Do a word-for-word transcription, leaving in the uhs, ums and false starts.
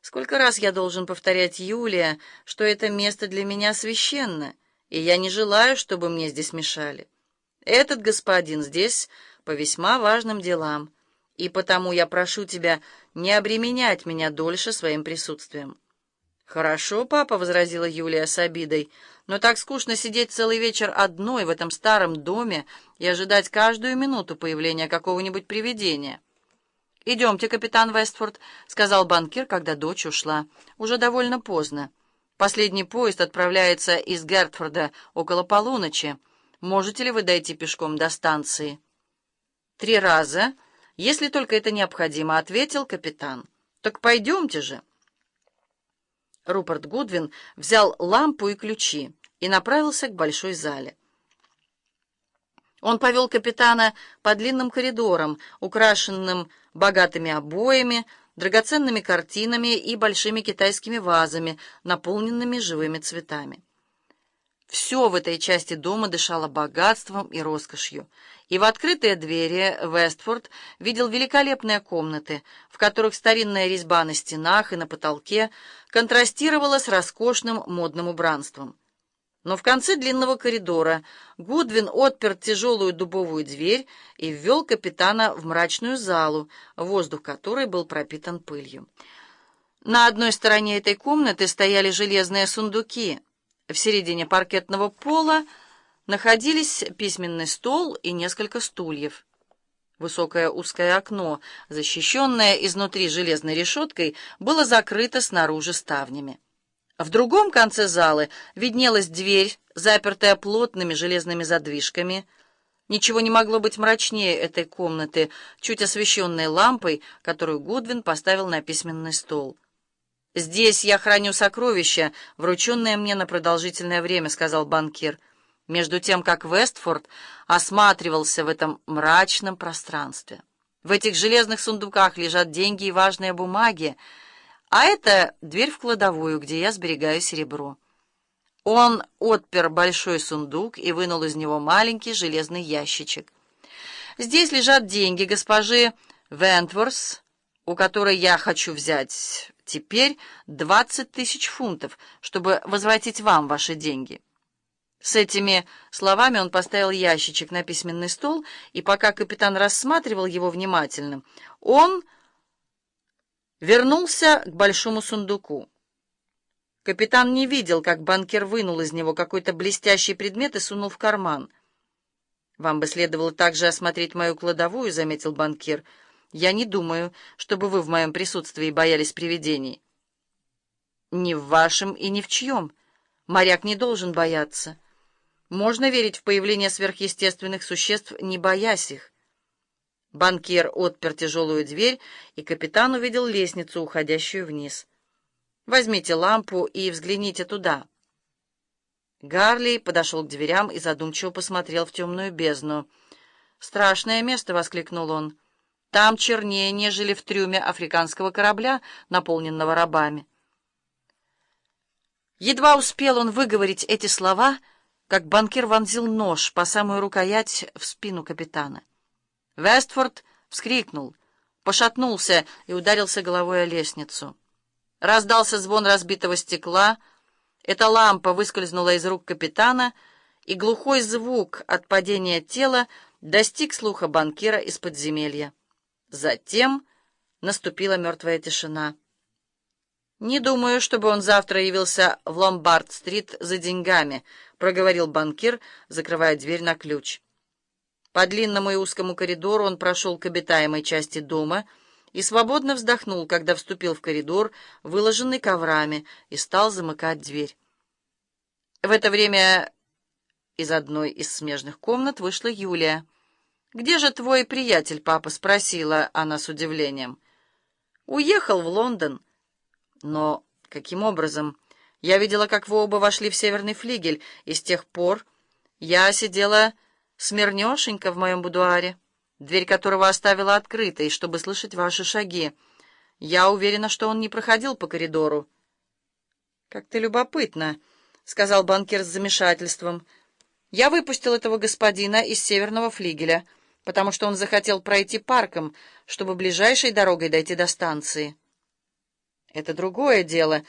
Сколько раз я должен повторять Юлия, что это место для меня священно, и я не желаю, чтобы мне здесь мешали. Этот господин здесь по весьма важным делам, и потому я прошу тебя не обременять меня дольше своим присутствием». «Хорошо, папа», — возразила Юлия с обидой, «но так скучно сидеть целый вечер одной в этом старом доме и ожидать каждую минуту появления какого-нибудь привидения». «Идемте, капитан Вестфорд», — сказал банкир, когда дочь ушла. «Уже довольно поздно. Последний поезд отправляется из Гертфорда около полуночи. Можете ли вы дойти пешком до станции?» «Три раза, если только это необходимо», — ответил капитан. «Так пойдемте же». Руперт Гудвин взял лампу и ключи и направился к большой зале. Он повел капитана по длинным коридорам, украшенным богатыми обоями, драгоценными картинами и большими китайскими вазами, наполненными живыми цветами. Все в этой части дома дышало богатством и роскошью, и в открытые двери Вестфорд видел великолепные комнаты, в которых старинная резьба на стенах и на потолке контрастировала с роскошным модным убранством. Но в конце длинного коридора Гудвин отпер тяжелую дубовую дверь и ввел капитана в мрачную залу, воздух которой был пропитан пылью. На одной стороне этой комнаты стояли железные сундуки. В середине паркетного пола находились письменный стол и несколько стульев. Высокое узкое окно, защищенное изнутри железной решеткой, было закрыто снаружи ставнями. В другом конце залы виднелась дверь, запертая плотными железными задвижками. Ничего не могло быть мрачнее этой комнаты, чуть освещенной лампой, которую Гудвин поставил на письменный стол. «Здесь я храню сокровища, врученные мне на продолжительное время», — сказал банкир, между тем как Вестфорд осматривался в этом мрачном пространстве. «В этих железных сундуках лежат деньги и важные бумаги, а это дверь в кладовую, где я сберегаю серебро». Он отпер большой сундук и вынул из него маленький железный ящичек. «Здесь лежат деньги госпожи Вентворс, у которой я хочу взять теперь двадцать тысяч фунтов, чтобы возвратить вам ваши деньги». С этими словами он поставил ящичек на письменный стол, и пока капитан рассматривал его внимательно, он вернулся к большому сундуку. Капитан не видел, как банкир вынул из него какой-то блестящий предмет и сунул в карман. «Вам бы следовало также осмотреть мою кладовую», — заметил банкир. «Я не думаю, чтобы вы в моем присутствии боялись привидений». «Ни в вашем и ни в чьем. Моряк не должен бояться. Можно верить в появление сверхъестественных существ, не боясь их». Банкир отпер тяжелую дверь, и капитан увидел лестницу, уходящую вниз. «Возьмите лампу и взгляните туда». Гарли подошел к дверям и задумчиво посмотрел в темную бездну. «Страшное место!» — воскликнул он. «Там чернее, нежели в трюме африканского корабля, наполненного рабами». Едва успел он выговорить эти слова, как банкир вонзил нож по самую рукоять в спину капитана. Вестфорд вскрикнул, пошатнулся и ударился головой о лестницу. Раздался звон разбитого стекла, эта лампа выскользнула из рук капитана, и глухой звук от падения тела достиг слуха банкира из подземелья. Затем наступила мертвая тишина. «Не думаю, чтобы он завтра явился в Ломбард-стрит за деньгами», — проговорил банкир, закрывая дверь на ключ. По длинному и узкому коридору он прошел к обитаемой части дома и свободно вздохнул, когда вступил в коридор, выложенный коврами, и стал замыкать дверь. В это время из одной из смежных комнат вышла Юлия. «Где же твой приятель, папа?» — спросила она с удивлением. «Уехал в Лондон». «Но каким образом? Я видела, как вы оба вошли в северный флигель, и с тех пор я сидела смирнёшенько в моем будуаре, дверь которого оставила открытой, чтобы слышать ваши шаги. Я уверена, что он не проходил по коридору». «Как ты любопытна», — сказал банкир с замешательством. «Я выпустил этого господина из северного флигеля, потому что он захотел пройти парком, чтобы ближайшей дорогой дойти до станции». Это другое дело.